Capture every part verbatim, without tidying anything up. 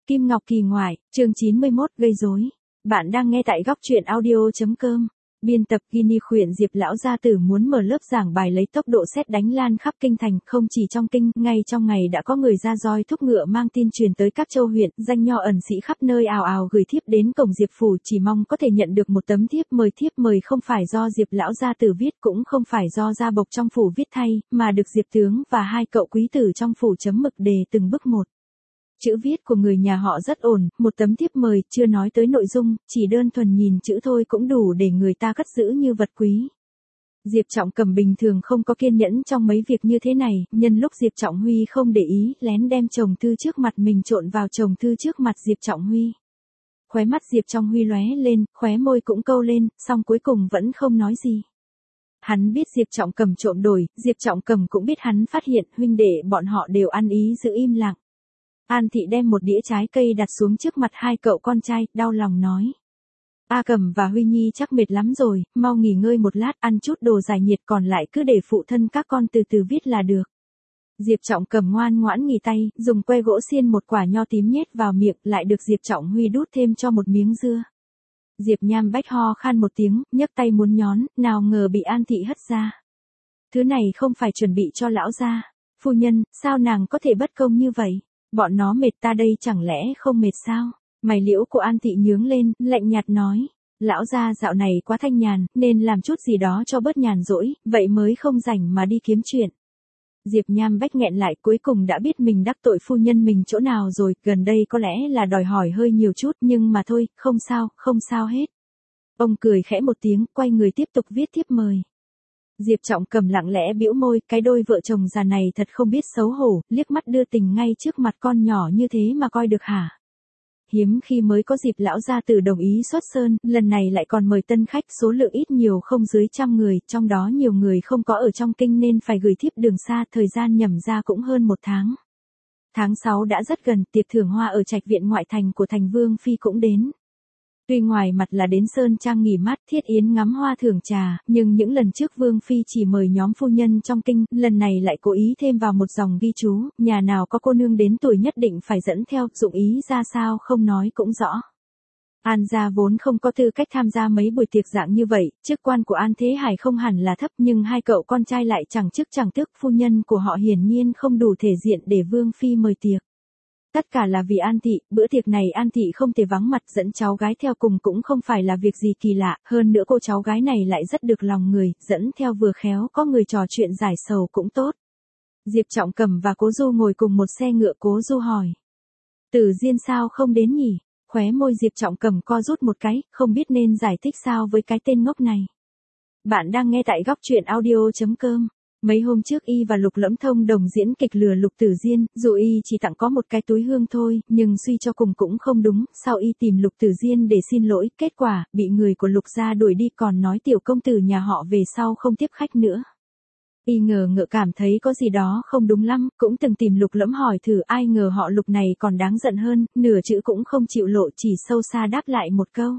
Kim Ngọc Kỳ ngoại, chương chín mươi mốt, gây rối. Bạn đang nghe tại góc truyện audio.com. Biên tập Guinea khuyển Diệp lão gia tử muốn mở lớp giảng bài lấy tốc độ sét đánh lan khắp kinh thành, không chỉ trong kinh, ngay trong ngày đã có người ra roi thúc ngựa mang tin truyền tới các châu huyện, danh nho ẩn sĩ khắp nơi ào ào gửi thiếp đến cổng Diệp phủ, chỉ mong có thể nhận được một tấm thiếp mời. Thiếp mời không phải do Diệp lão gia tử viết, cũng không phải do gia bộc trong phủ viết thay, mà được Diệp tướng và hai cậu quý tử trong phủ chấm mực đề từng bức một. Chữ viết của người nhà họ rất ổn, một tấm thiếp mời, chưa nói tới nội dung, chỉ đơn thuần nhìn chữ thôi cũng đủ để người ta cất giữ như vật quý. Diệp Trọng Cầm bình thường không có kiên nhẫn trong mấy việc như thế này, nhân lúc Diệp Trọng Huy không để ý, lén đem chồng thư trước mặt mình trộn vào chồng thư trước mặt Diệp Trọng Huy. Khóe mắt Diệp Trọng Huy lóe lên, khóe môi cũng câu lên, song cuối cùng vẫn không nói gì. Hắn biết Diệp Trọng Cầm trộm đổi, Diệp Trọng Cầm cũng biết hắn phát hiện, huynh đệ bọn họ đều ăn ý giữ im lặng. An Thị đem một đĩa trái cây đặt xuống trước mặt hai cậu con trai, đau lòng nói. A Cầm và Huy Nhi chắc mệt lắm rồi, mau nghỉ ngơi một lát, ăn chút đồ giải nhiệt, còn lại cứ để phụ thân các con từ từ viết là được. Diệp Trọng Cầm ngoan ngoãn nghỉ tay, dùng que gỗ xiên một quả nho tím nhét vào miệng, lại được Diệp Trọng Huy đút thêm cho một miếng dưa. Diệp Nham Bách ho khan một tiếng, nhấc tay muốn nhón, nào ngờ bị An Thị hất ra. Thứ này không phải chuẩn bị cho lão gia. Phu nhân, sao nàng có thể bất công như vậy? Bọn nó mệt, ta đây chẳng lẽ không mệt sao? Mày liễu của An Thị nhướng lên, lạnh nhạt nói. Lão gia dạo này quá thanh nhàn, nên làm chút gì đó cho bớt nhàn rỗi, vậy mới không rảnh mà đi kiếm chuyện. Diệp Nham Bách nghẹn lại, cuối cùng đã biết mình đắc tội phu nhân mình chỗ nào rồi, gần đây có lẽ là đòi hỏi hơi nhiều chút, nhưng mà thôi, không sao, không sao hết. Ông cười khẽ một tiếng, quay người tiếp tục viết thiếp mời. Diệp Trọng Cầm lặng lẽ bĩu môi, cái đôi vợ chồng già này thật không biết xấu hổ, liếc mắt đưa tình ngay trước mặt con nhỏ như thế mà coi được hả? Hiếm khi mới có dịp lão gia tử đồng ý xuất sơn, lần này lại còn mời tân khách, số lượng ít nhiều không dưới trăm người, trong đó nhiều người không có ở trong kinh nên phải gửi thiếp đường xa, thời gian nhẩm ra cũng hơn một tháng. Tháng sáu đã rất gần, tiệc thưởng hoa ở trạch viện ngoại thành của thành Vương Phi cũng đến. Tuy ngoài mặt là đến sơn trang nghỉ mát, thiết yến ngắm hoa thưởng trà, nhưng những lần trước Vương Phi chỉ mời nhóm phu nhân trong kinh, lần này lại cố ý thêm vào một dòng ghi chú, nhà nào có cô nương đến tuổi nhất định phải dẫn theo, dụng ý ra sao không nói cũng rõ. An gia vốn không có tư cách tham gia mấy buổi tiệc dạng như vậy, chức quan của An Thế Hải không hẳn là thấp, nhưng hai cậu con trai lại chẳng chức chẳng tước, phu nhân của họ hiển nhiên không đủ thể diện để Vương Phi mời tiệc. Tất cả là vì An Thị, bữa tiệc này An Thị không thể vắng mặt, dẫn cháu gái theo cùng cũng không phải là việc gì kỳ lạ, hơn nữa cô cháu gái này lại rất được lòng người, dẫn theo vừa khéo có người trò chuyện giải sầu cũng tốt. Diệp Trọng Cầm và Cố Du ngồi cùng một xe ngựa, Cố Du hỏi. Tử Diên sao không đến nhỉ? Khóe môi Diệp Trọng Cầm co rút một cái, không biết nên giải thích sao với cái tên ngốc này. Bạn đang nghe tại góc truyện audio.com. Mấy hôm trước y và Lục Lẫm thông đồng diễn kịch lừa Lục Tử Diên, dù y chỉ tặng có một cái túi hương thôi, nhưng suy cho cùng cũng không đúng, sau y tìm Lục Tử Diên để xin lỗi, kết quả, bị người của Lục gia đuổi đi, còn nói tiểu công tử nhà họ về sau không tiếp khách nữa. Y ngờ ngợ cảm thấy có gì đó không đúng lắm, cũng từng tìm Lục Lẫm hỏi thử, ai ngờ họ Lục này còn đáng giận hơn, nửa chữ cũng không chịu lộ, chỉ sâu xa đáp lại một câu.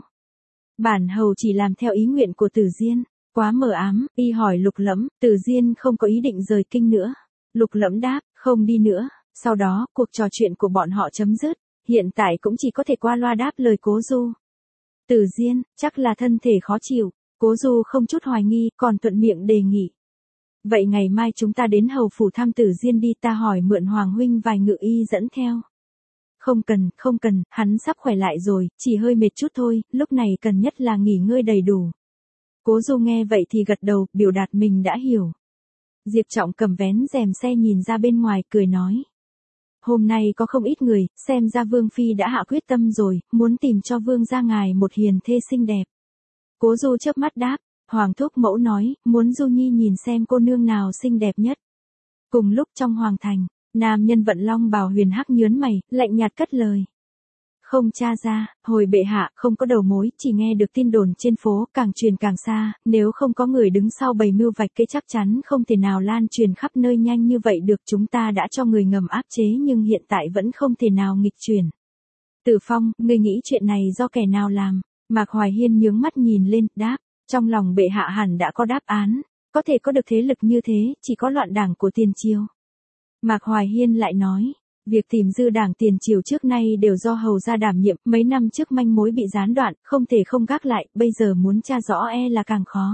Bản hầu chỉ làm theo ý nguyện của Tử Diên. Quá mờ ám, y hỏi Lục Lẫm, Tử Diên không có ý định rời kinh nữa. Lục Lẫm đáp, không đi nữa. Sau đó, cuộc trò chuyện của bọn họ chấm dứt, hiện tại cũng chỉ có thể qua loa đáp lời Cố Du. Tử Diên, chắc là thân thể khó chịu. Cố Du không chút hoài nghi, còn thuận miệng đề nghị. Vậy ngày mai chúng ta đến hầu phủ thăm Tử Diên đi, ta hỏi mượn Hoàng huynh vài ngự y dẫn theo. Không cần, không cần, hắn sắp khỏe lại rồi, chỉ hơi mệt chút thôi, lúc này cần nhất là nghỉ ngơi đầy đủ. Cố Du nghe vậy thì gật đầu, biểu đạt mình đã hiểu. Diệp Trọng Cầm vén rèm xe nhìn ra bên ngoài, cười nói. Hôm nay có không ít người, xem ra Vương Phi đã hạ quyết tâm rồi, muốn tìm cho Vương gia ngài một hiền thê xinh đẹp. Cố Du chớp mắt đáp, Hoàng thúc mẫu nói, muốn Du Nhi nhìn xem cô nương nào xinh đẹp nhất. Cùng lúc trong hoàng thành, nam nhân vận long bào huyền hắc nhớn mày, lạnh nhạt cất lời. Không tra ra, hồi bệ hạ, không có đầu mối, chỉ nghe được tin đồn trên phố, càng truyền càng xa, nếu không có người đứng sau bày mưu vạch kế chắc chắn không thể nào lan truyền khắp nơi nhanh như vậy được, chúng ta đã cho người ngầm áp chế nhưng hiện tại vẫn không thể nào nghịch truyền. Tử Phong, ngươi nghĩ chuyện này do kẻ nào làm? Mạc Hoài Hiên nhướng mắt nhìn lên, đáp, trong lòng bệ hạ hẳn đã có đáp án, có thể có được thế lực như thế, chỉ có loạn đảng của tiền triều. Mạc Hoài Hiên lại nói. Việc tìm dư đảng tiền triều trước nay đều do hầu gia đảm nhiệm, mấy năm trước manh mối bị gián đoạn, không thể không gác lại, bây giờ muốn tra rõ e là càng khó.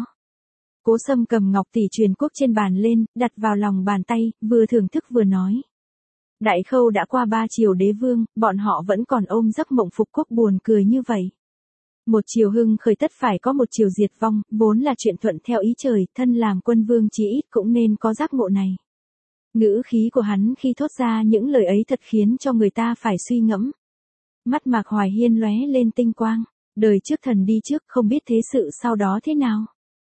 Cố Sâm cầm ngọc tỷ truyền quốc trên bàn lên, đặt vào lòng bàn tay, vừa thưởng thức vừa nói. Đại Khâu đã qua ba triều đế vương, bọn họ vẫn còn ôm giấc mộng phục quốc buồn cười như vậy. Một triều hưng khởi tất phải có một triều diệt vong, vốn là chuyện thuận theo ý trời, thân làm quân vương chí ít cũng nên có giác ngộ này. Ngữ khí của hắn khi thốt ra những lời ấy thật khiến cho người ta phải suy ngẫm. Mắt Mạc Hoài Hiên lóe lên tinh quang, đời trước thần đi trước không biết thế sự sau đó thế nào.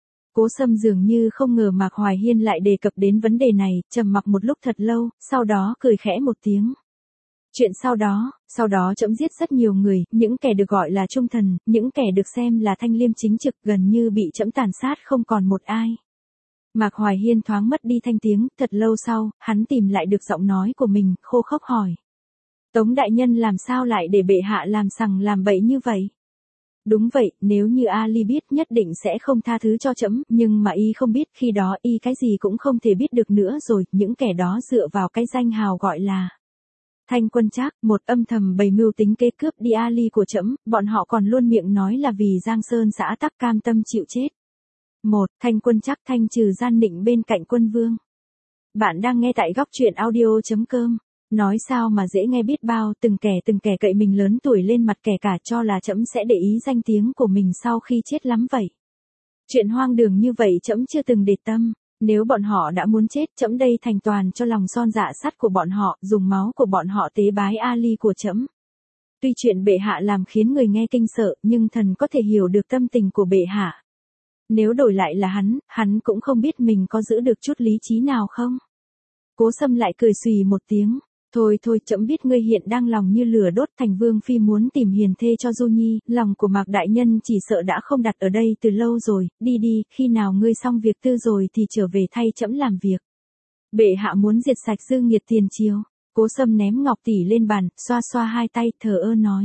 Cố Sâm dường như không ngờ Mạc Hoài Hiên lại đề cập đến vấn đề này, trầm mặc một lúc thật lâu, sau đó cười khẽ một tiếng. Chuyện sau đó, sau đó trẫm giết rất nhiều người, những kẻ được gọi là trung thần, những kẻ được xem là thanh liêm chính trực gần như bị trẫm tàn sát không còn một ai. Mạc Hoài Hiên thoáng mất đi thanh tiếng, thật lâu sau, hắn tìm lại được giọng nói của mình, khô khốc hỏi. Tống đại nhân làm sao lại để bệ hạ làm sằng làm bậy như vậy? Đúng vậy, nếu như Ali biết nhất định sẽ không tha thứ cho trẫm, nhưng mà y không biết, khi đó y cái gì cũng không thể biết được nữa rồi, những kẻ đó dựa vào cái danh hào gọi là Thanh Quân Trác, một âm thầm bày mưu tính kế cướp đi Ali của trẫm, bọn họ còn luôn miệng nói là vì Giang Sơn xã tắc cam tâm chịu chết. Một, Thanh Quân Trác thanh trừ gian nịnh bên cạnh quân vương. Bạn đang nghe tại góc truyện audio chấm com. Nói sao mà dễ nghe biết bao, từng kẻ từng kẻ cậy mình lớn tuổi lên mặt kẻ cả cho là trẫm sẽ để ý danh tiếng của mình sau khi chết lắm vậy. Chuyện hoang đường như vậy trẫm chưa từng để tâm, nếu bọn họ đã muốn chết trẫm đây thành toàn cho lòng son dạ sắt của bọn họ, dùng máu của bọn họ tế bái Ali của trẫm. Tuy chuyện bệ hạ làm khiến người nghe kinh sợ, nhưng thần có thể hiểu được tâm tình của bệ hạ. Nếu đổi lại là hắn, hắn cũng không biết mình có giữ được chút lý trí nào không. Cố Sâm lại cười xùy một tiếng. Thôi thôi, trẫm biết ngươi hiện đang lòng như lửa đốt, thành vương phi muốn tìm hiền thê cho Du Nhi, lòng của Mạc đại nhân chỉ sợ đã không đặt ở đây từ lâu rồi, đi đi, khi nào ngươi xong việc tư rồi thì trở về thay trẫm làm việc. Bệ hạ muốn diệt sạch dư nghiệt tiền triều. Cố Sâm ném ngọc tỷ lên bàn, xoa xoa hai tay, thờ ơ nói.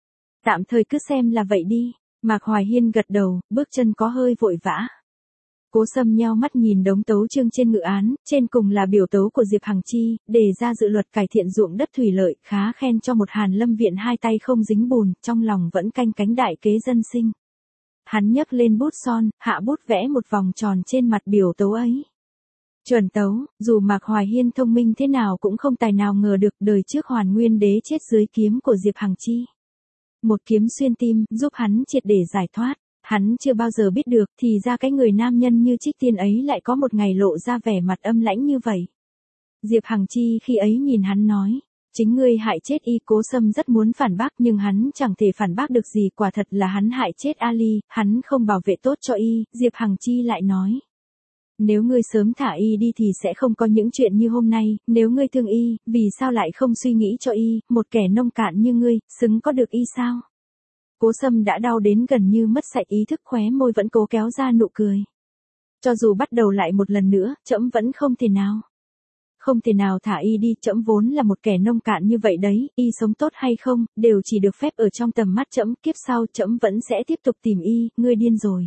Tạm thời cứ xem là vậy đi. Mạc Hoài Hiên gật đầu, bước chân có hơi vội vã. Cố Sâm nheo mắt nhìn đống tấu chương trên ngự án, trên cùng là biểu tấu của Diệp Hằng Chi, đề ra dự luật cải thiện ruộng đất thủy lợi, khá khen cho một Hàn Lâm viện hai tay không dính bùn, trong lòng vẫn canh cánh đại kế dân sinh. Hắn nhấc lên bút son, hạ bút vẽ một vòng tròn trên mặt biểu tấu ấy. Chuẩn tấu, dù Mạc Hoài Hiên thông minh thế nào cũng không tài nào ngờ được đời trước Hoàn Nguyên đế chết dưới kiếm của Diệp Hằng Chi. Một kiếm xuyên tim, giúp hắn triệt để giải thoát. Hắn chưa bao giờ biết được, thì ra cái người nam nhân như Trích Tiên ấy lại có một ngày lộ ra vẻ mặt âm lãnh như vậy. Diệp Hằng Chi khi ấy nhìn hắn nói, chính ngươi hại chết y. Cố Sâm rất muốn phản bác nhưng hắn chẳng thể phản bác được gì, quả thật là hắn hại chết Ali, hắn không bảo vệ tốt cho y. Diệp Hằng Chi lại nói, nếu ngươi sớm thả y đi thì sẽ không có những chuyện như hôm nay, nếu ngươi thương y, vì sao lại không suy nghĩ cho y, một kẻ nông cạn như ngươi, xứng có được y sao? Cố Sâm đã đau đến gần như mất sạch ý thức, khóe môi vẫn cố kéo ra nụ cười. Cho dù bắt đầu lại một lần nữa, trẫm vẫn không thể nào. Không thể nào thả y đi, trẫm vốn là một kẻ nông cạn như vậy đấy, y sống tốt hay không, đều chỉ được phép ở trong tầm mắt trẫm, kiếp sau trẫm vẫn sẽ tiếp tục tìm y, ngươi điên rồi.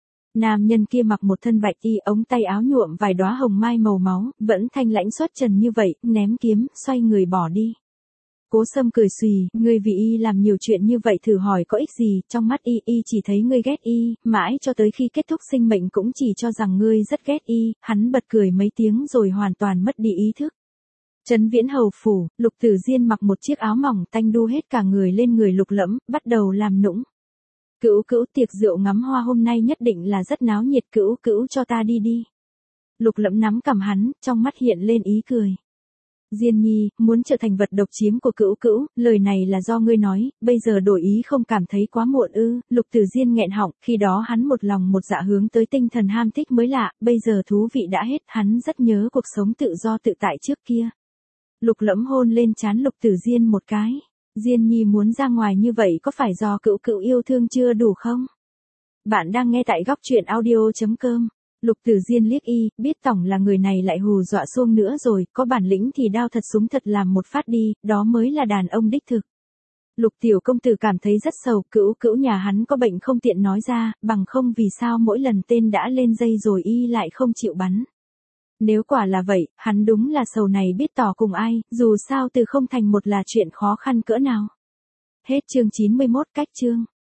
Nam nhân kia mặc một thân bạch y, ống tay áo nhuộm vài đóa hồng mai màu máu, vẫn thanh lãnh xuất trần như vậy, ném kiếm, xoay người bỏ đi. Cố Sâm cười xùy, ngươi vì y làm nhiều chuyện như vậy thử hỏi có ích gì, trong mắt y, y chỉ thấy ngươi ghét y, mãi cho tới khi kết thúc sinh mệnh cũng chỉ cho rằng ngươi rất ghét y. Hắn bật cười mấy tiếng rồi hoàn toàn mất đi ý thức. Trấn Viễn hầu phủ, Lục Tử Diên mặc một chiếc áo mỏng tanh đu hết cả người lên người Lục Lẫm, bắt đầu làm nũng. Cữu cữu, tiệc rượu ngắm hoa hôm nay nhất định là rất náo nhiệt, cữu cữu cho ta đi đi. Lục Lẫm nắm cằm hắn, trong mắt hiện lên ý cười. Diên Nhi, muốn trở thành vật độc chiếm của cữu cữu, lời này là do ngươi nói, bây giờ đổi ý không cảm thấy quá muộn ư? Lục Tử Diên nghẹn họng, khi đó hắn một lòng một dạ hướng tới tinh thần ham thích mới lạ, bây giờ thú vị đã hết, hắn rất nhớ cuộc sống tự do tự tại trước kia. Lục Lẫm hôn lên trán Lục Tử Diên một cái. Diên Nhi muốn ra ngoài như vậy có phải do cữu cữu yêu thương chưa đủ không? Bạn đang nghe tại góc truyện audio chấm com. Lục Tử Diên liếc y, biết tổng là người này lại hù dọa xuông nữa rồi, có bản lĩnh thì đao thật súng thật làm một phát đi, đó mới là đàn ông đích thực. Lục tiểu công tử cảm thấy rất sầu, cữu cữu nhà hắn có bệnh không tiện nói ra, bằng không vì sao mỗi lần tên đã lên dây rồi y lại không chịu bắn. Nếu quả là vậy, hắn đúng là sầu này biết tỏ cùng ai, dù sao từ không thành một là chuyện khó khăn cỡ nào. Hết chương chín mươi mốt. Cách chương